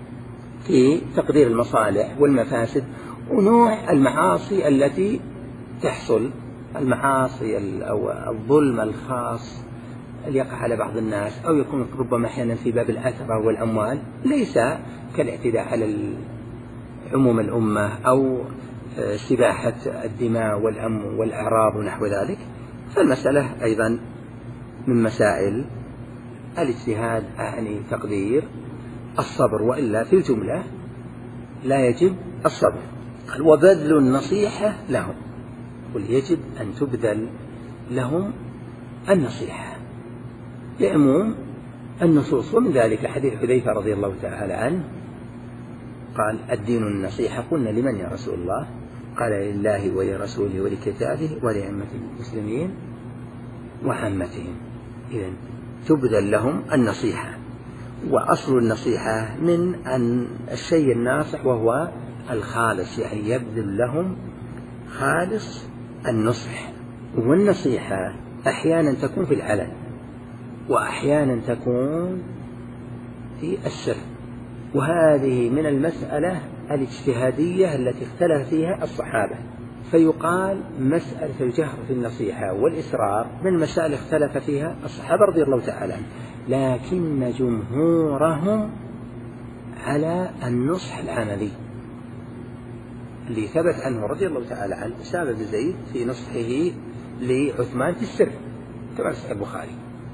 في تقدير المصالح والمفاسد ونوع المعاصي التي تحصل، المعاصي أو الظلم الخاص اللي يقع على بعض الناس أو يكون ربما أحيانا في باب الأثرة والأموال، ليس كالاعتداء على عموم الأمة أو سباحة الدماء والأم والأعراض ونحو ذلك. فالمسألة أيضا من مسائل الاجتهاد، أعني تقدير الصبر، وإلا في الجملة لا يجب الصبر. وبذل النصيحة لهم، قل يجب أن تبذل لهم النصيحة لعموم النصوص. ومن ذلك حديث حذيفة رضي الله تعالى عنه قال الدين النصيحة، قلنا لمن يا رسول الله؟ قال لله ولرسوله ولكتابه ولأئمة المسلمين وعامتهم. إذن تبذل لهم النصيحة، وأصل النصيحة من أن الشيء الناصح وهو الخالص، يعني يبذل لهم خالص النصح. والنصيحة أحيانا تكون في العلن وأحيانا تكون في السر، وهذه من المسألة الاجتهادية التي اختلف فيها الصحابة. فيقال مسألة الجهر في النصيحة والإسرار من المسائل اختلف فيها الصحابة رضي الله تعالى عنهم، لكن جمهورهم على النصح العملي اللي ثبت عنه رضي الله تعالى عنه أسامة بن زيد في نصحه لعثمان في السر كما في البخاري.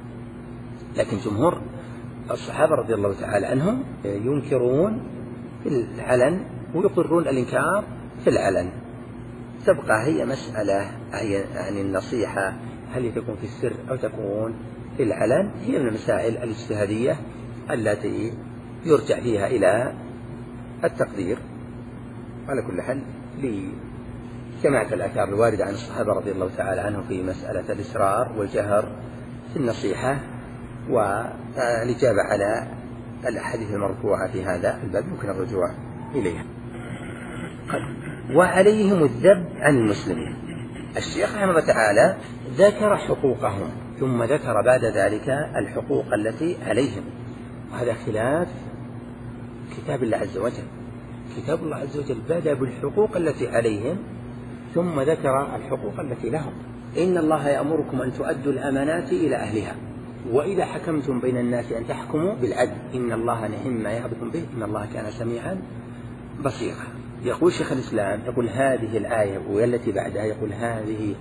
لكن جمهور الصحابة رضي الله تعالى عنهم ينكرون في العلن ويقرون الإنكار في العلن. تبقى هي مسألة عن النصيحة هل تكون في السر أو تكون في العلن، هي من المسائل الاجتهادية التي يرجع فيها إلى التقدير. على كل حال لجماعة الآثار الواردة عن الصحابة رضي الله تعالى عنهم في مسألة الإسرار والجهر في النصيحة والإجابة على الأحاديث المرفوعة في هذا الباب يمكن الرجوع إليها. وعليهم الذب عن المسلمين. الشيخ رحمه الله تعالى ذكر حقوقهم ثم ذكر بعد ذلك الحقوق التي عليهم، وهذا خلاف كتاب الله عز وجل. كتاب الله عز وجل بدأ بالحقوق التي عليهم ثم ذكر الحقوق التي لهم. إن الله يأمركم أن تؤدوا الأمانات إلى أهلها وإذا حكمتم بين الناس أن تحكموا بالعدل إن الله نعم ما يعظكم به إن الله كان سميعا بصيرا. يقول شيخ الإسلام يقول هذه الآية والتي بعدها يقول هذه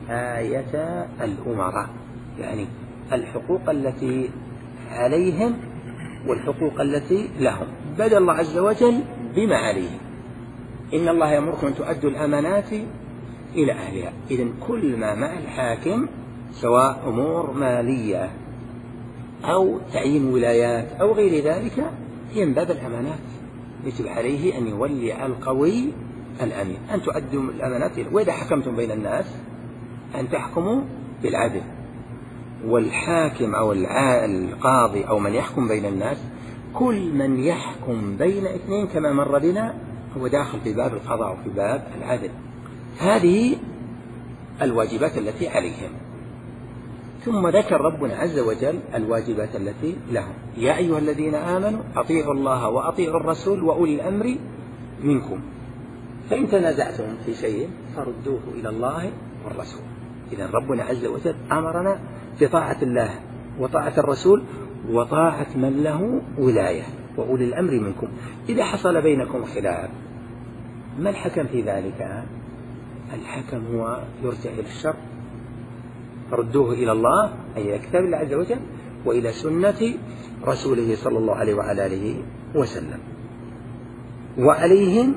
آية الأمراء، يعني الحقوق التي عليهم والحقوق التي لهم. بدأ الله عز وجل بما عليه: إن الله يأمركم أن تؤدوا الأمانات إلى أهلها. إذن كل ما مع الحاكم سواء أمور مالية أو تعيين ولايات أو غير ذلك هي من باب الأمانات، يجب عليه أن يولي القوي الأمين أن تؤدوا الأمانات. وإذا حكمتم بين الناس أن تحكموا بالعدل. والحاكم أو القاضي أو من يحكم بين الناس، كل من يحكم بين اثنين كما مر بنا هو داخل في باب القضاء وفي باب العدل. هذه الواجبات التي عليهم. ثم ذكر ربنا عز وجل الواجبات التي لهم: يا أيها الذين آمنوا أطيعوا الله وأطيعوا الرسول وأولي الأمر منكم، فإن تنازعتم في شيء فردوه إلى الله والرسول. إذن ربنا عز وجل أمرنا بطاعة الله وطاعة الرسول وطاعة من له ولاية وأولي الأمر منكم. إذا حصل بينكم خلاف، ما الحكم في ذلك؟ الحكم هو يرجع إلى الشر، فردوه إلى الله أي إلى كتاب الله عز وجل وإلى سنة رسوله صلى الله عليه وعلى آله وسلم. وعليهم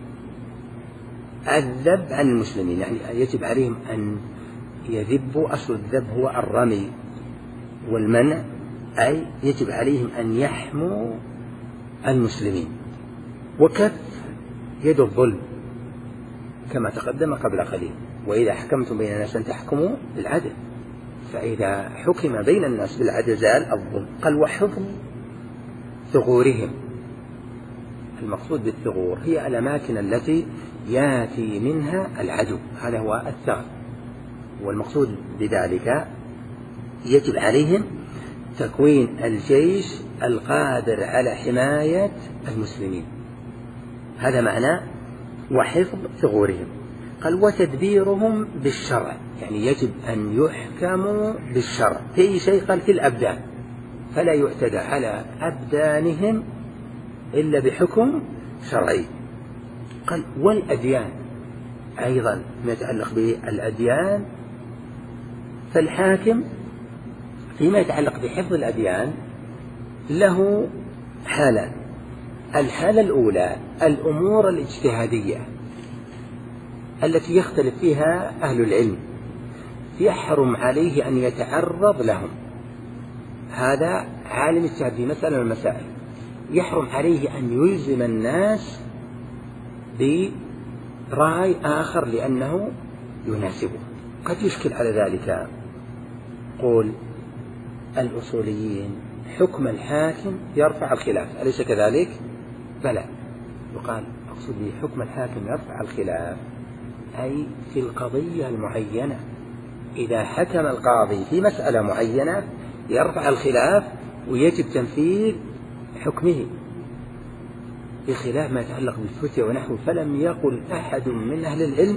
الذب عن المسلمين، يعني يجب عليهم أن يذبوا. أصل الذب هو الرمي والمنع، أي يجب عليهم أن يحموا المسلمين. وكف يد الظلم كما تقدم قبل قليل: وإذا حكمتم بين الناس أن تحكموا بالعدل. فإذا حكم بين الناس بالعدل زال الظلم. قال: وحفظ ثغورهم. المقصود بالثغور هي الأماكن التي يأتي منها العدو، هذا هو الثغر. والمقصود بذلك يجب عليهم تكوين الجيش القادر على حماية المسلمين، هذا معنى وحفظ ثغورهم. قال: وتدبيرهم بالشرع، يعني يجب أن يحكموا بالشرع في أي شيء. قال: في الأبدان، فلا يعتدى على أبدانهم إلا بحكم شرعي. قال: والأديان أيضا ما يتعلق بالأديان، فالحاكم فيما يتعلق بحفظ الأديان له حالان. الحالة الأولى الأمور الاجتهادية التي يختلف فيها أهل العلم، يحرم عليه أن يتعرض لهم. هذا عالم اجتهاد في مسألة من المسائل، يحرم عليه أن يلزم الناس برأي آخر لأنه يناسبه. قد يشكل على ذلك قول الأصوليين: حكم الحاكم يرفع الخلاف، أليس كذلك؟ بلى. يقال أقصد به حكم الحاكم يرفع الخلاف أي في القضية المعينة. إذا حكم القاضي في مسألة معينة يرفع الخلاف ويجب تنفيذ حكمه، بخلاف ما يتعلق بالفتية ونحوه. فلم يقل أحد من أهل العلم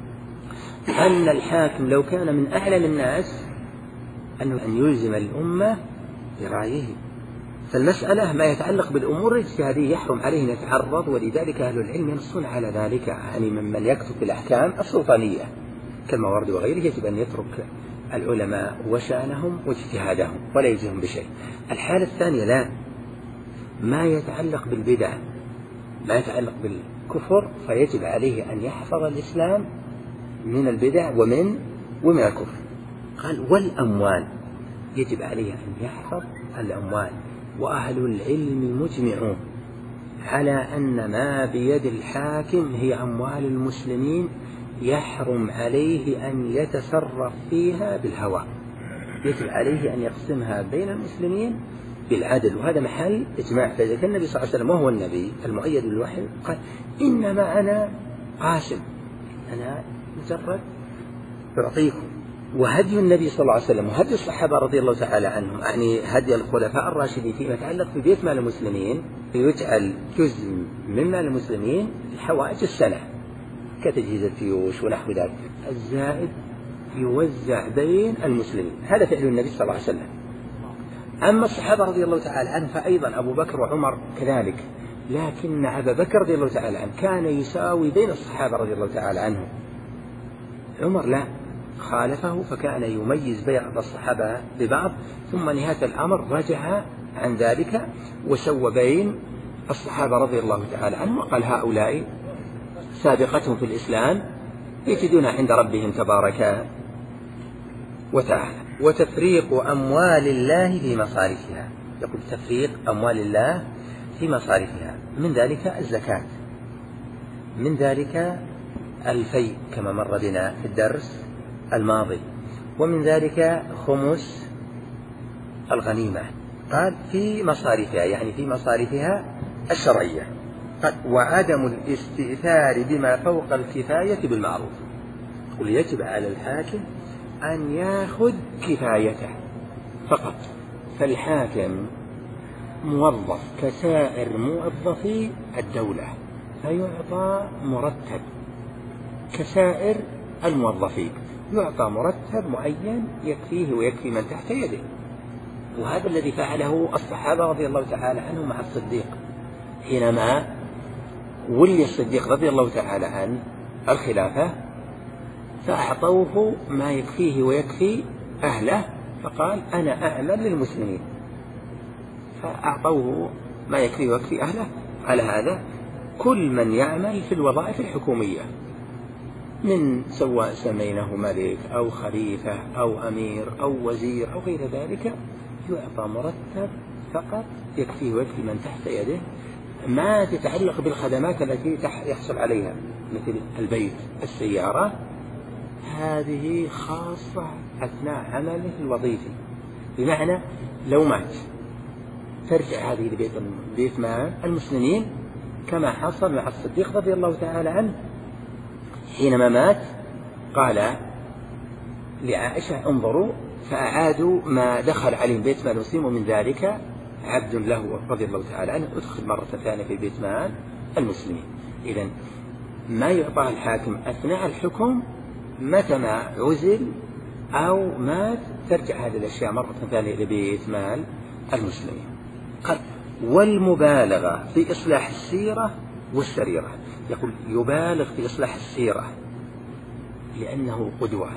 أن الحاكم لو كان من أعلم الناس أنه أن يلزم الأمة برأيه. فالمسألة ما يتعلق بالأمور الاجتهادية يحرم عليه أن يتعرض، ولذلك أهل العلم ينصون على ذلك، يعني ممن يكتب في الأحكام السلطانية كالموارد وغيره يجب أن يترك العلماء وشأنهم واجتهادهم ولا يلزمهم بشيء. الحالة الثانية لا، ما يتعلق بالبدع، ما يتعلق بالكفر، فيجب عليه أن يحفظ الإسلام من البدع ومن ومن الكفر. قال: والأموال، يجب عليه أن يحفظ الأموال. وأهل العلم مجمعون على أن ما بيد الحاكم هي أموال المسلمين، يحرم عليه أن يتصرف فيها بالهوى، يجب عليه أن يقسمها بين المسلمين بالعدل، وهذا محل إجماع. فإذا كان النبي صلى الله عليه وسلم وهو النبي المؤيد بالوحي قال: إنما أنا قاسم، أنا مجرد أعطيكم. وهدي النبي صلى الله عليه وسلم وهدي الصحابة رضي الله تعالى عنهم، يعني هدي الخلفاء الراشدين فيما يتعلق ببيت مال المسلمين، يجعل جزء من مال المسلمين لحوائج السنة كتجهيز الجيوش ونحو ذلك، الزائد يوزع بين المسلمين. هذا فعل النبي صلى الله عليه وسلم. أما الصحابة رضي الله تعالى عنهم فأيضا أبو بكر وعمر كذلك، لكن أبا بكر رضي الله تعالى عنه كان يساوي بين الصحابة رضي الله تعالى عنهم. عمر لا، خالفه، فكان يميز بين الصحابة ببعض، ثم نهاية الأمر رجع عن ذلك وسوى بين الصحابة رضي الله تعالى عنهم وقال هؤلاء سابقتهم في الإسلام يجدون عند ربهم تبارك وتعالى. وتفريق أموال الله في مصارفها، يقول تفريق أموال الله في مصارفها، من ذلك الزكاة، من ذلك الفيء كما مر بنا في الدرس الماضي، ومن ذلك خمس الغنيمة. قال في مصارفها يعني في مصارفها الشرعية. قال وعدم الاستئثار بما فوق الكفاية بالمعروف، قل يجب على الحاكم أن يأخذ كفايته فقط، فالحاكم موظف كسائر موظفي الدولة فيعطى مرتب كسائر الموظفين، يعطى مرتب معين يكفيه ويكفي من تحت يده. وهذا الذي فعله الصحابة رضي الله تعالى عنهم مع الصديق حينما ولي الصديق رضي الله تعالى عنه الخلافة، فأعطوه ما يكفيه ويكفي أهله، فقال أنا أعمل للمسلمين، فأعطوه ما يكفيه ويكفي أهله. على هذا كل من يعمل في الوظائف الحكومية من سواء سمينه ملك أو خليفة أو أمير أو وزير أو غير ذلك يعطى مرتب فقط يكفيه ويكفي من تحت يده، ما تتعلق بالخدمات التي يحصل عليها مثل البيت السيارة، هذه خاصة أثناء عمله الوظيفي، بمعنى لو مات ترجع هذه لبيت بيت مال المسلمين كما حصل مع الصديق رضي الله تعالى عنه حينما مات قال لعائشة انظروا، فأعادوا ما دخل عليه بيت مال المسلمين، ومن ذلك عبد له رضي الله تعالى عنه ادخل مرة ثانية في بيت مال المسلمين. إذن ما يعطى الحاكم أثناء الحكم متى ما عزل أو مات ترجع هذه الأشياء مرة ثانية لبيت مال المسلمين. قال والمبالغة في إصلاح السيرة والسريرة، يقول يبالغ في إصلاح السيرة لأنه قدوة،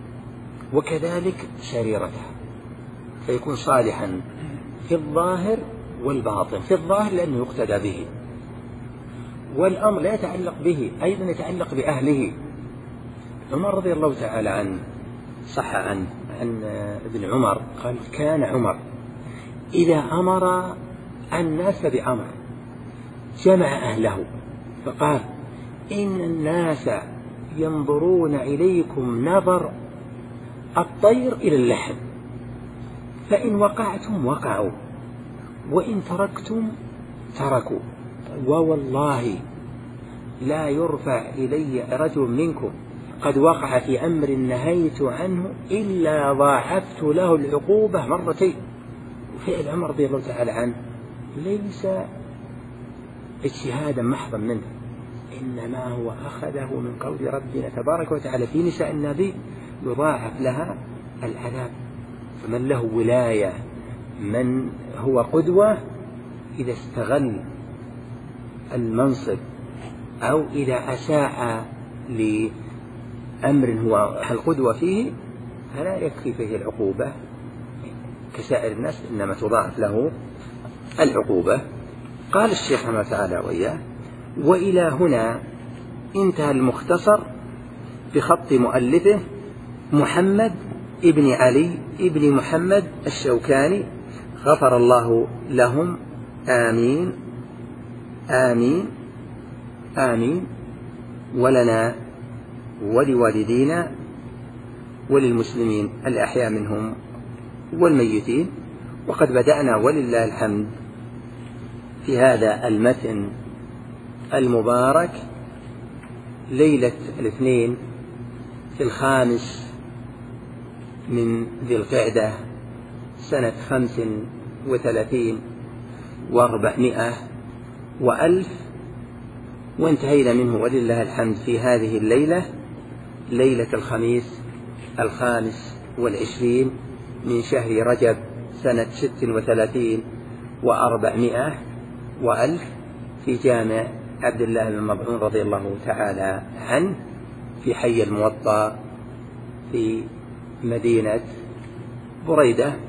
وكذلك سريرته فيكون صالحا في الظاهر والباطن، في الظاهر لأنه يقتدى به، والأمر لا يتعلق به أيضا يتعلق بأهله. عمر رضي الله تعالى عنه صح عن عن ابن عمر قال كان عمر إذا أمر الناس بأمر جمع أهله فقال إن الناس ينظرون إليكم نظر الطير إلى اللحم، فإن وقعتم وقعوا وإن تركتم تركوا، ووالله لا يرفع إلي رجل منكم قد وقع في أمر نهيت عنه إلا ضاعفت له العقوبة مرتين. وفعل عمر رضي الله تعالى عنه ليس اجتهادا محضا منه، إنما هو أخذه من قول ربنا تبارك وتعالى في نساء النبي يضاعف لها العذاب. فمن له ولاية، من هو قدوة، إذا استغل المنصب أو إذا أساء لأمر هو القدوة فيه فلا يكفي فيه العقوبة كسائر الناس، إنما تضاعف له العقوبة. قال الشيخ رحمه الله تعالى وإياه: وإلى هنا انتهى المختصر بخط مؤلفه محمد ابن علي ابن محمد الشوكاني، غفر الله لهم آمين آمين آمين، ولنا ولوالدينا وللمسلمين الأحياء منهم والميتين. وقد بدأنا ولله الحمد في هذا المتن المبارك ليلة الاثنين في الخامس من ذي القعدة سنة خمس وثلاثين واربعمائة وألف، وانتهينا منه ولله الحمد في هذه الليلة ليلة الخميس الخامس والعشرين من شهر رجب سنة ست وثلاثين وأربعمائة وألف في جامع عبد الله بن مضعون رضي الله تعالى عنه في حي الموطأ في مدينة بريدة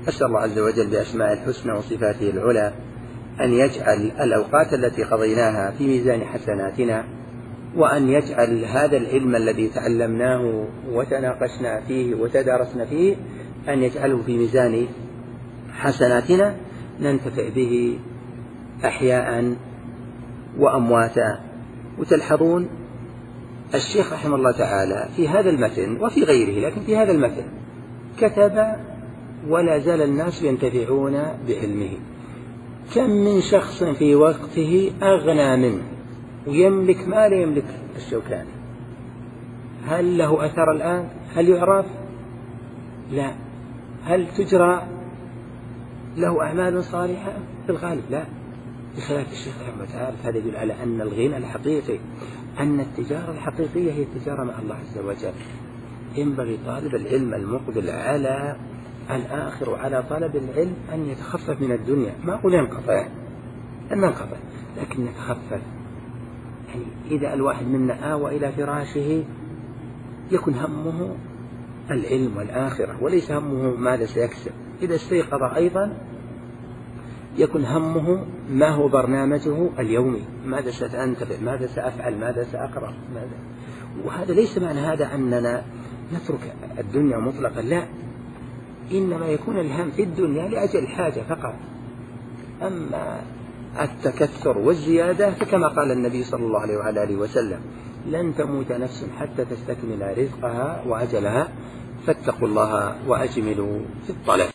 أسأل الله عز وجل بأسماء الحسنى وصفاته العلى أن يجعل الأوقات التي قضيناها في ميزان حسناتنا، وأن يجعل هذا العلم الذي تعلمناه وتناقشنا فيه وتدارسنا فيه أن يجعله في ميزان حسناتنا ننتفع به أحياء وأمواتا. وتلحظون الشيخ رحمه الله تعالى في هذا المتن وفي غيره، لكن في هذا المتن كتب ولا زال الناس ينتفعون بعلمه. كم من شخص في وقته أغنى منه ويملك ما لا يملك الشوكاني، هل له أثر الآن؟ هل يعرف؟ لا. هل تجرى له أعمال صالحة؟ في الغالب لا، بخلاف الشيخ رحمه الله تعالى. هذا يدل على أن الغنى الحقيقي، أن التجارة الحقيقية هي التجارة مع الله عز وجل. ينبغي طالب العلم المقبل على الآخر وعلى طلب العلم أن يتخفف من الدنيا. ما أقول ينقطع، أن ننقطع، لكن نتخفف. يعني إذا الواحد منا آوى إلى فراشه يكن همه العلم والآخرة وليس همه ماذا سيكسب. إذا استيقظ أيضا يكن همه ما هو برنامجه اليومي، ماذا سأنتبه، ماذا سأفعل، ماذا سأقرأ، ماذا. وهذا ليس معنى هذا أننا نترك الدنيا مطلقا، لا، إنما يكون الهم في الدنيا لأجل الحاجة فقط. أما التكثر والزيادة فكما قال النبي صلى الله عليه وعلى آله وسلم: لن تموت نفس حتى تستكمل رزقها وأجلها، فاتقوا الله وأجملوا في الطلب.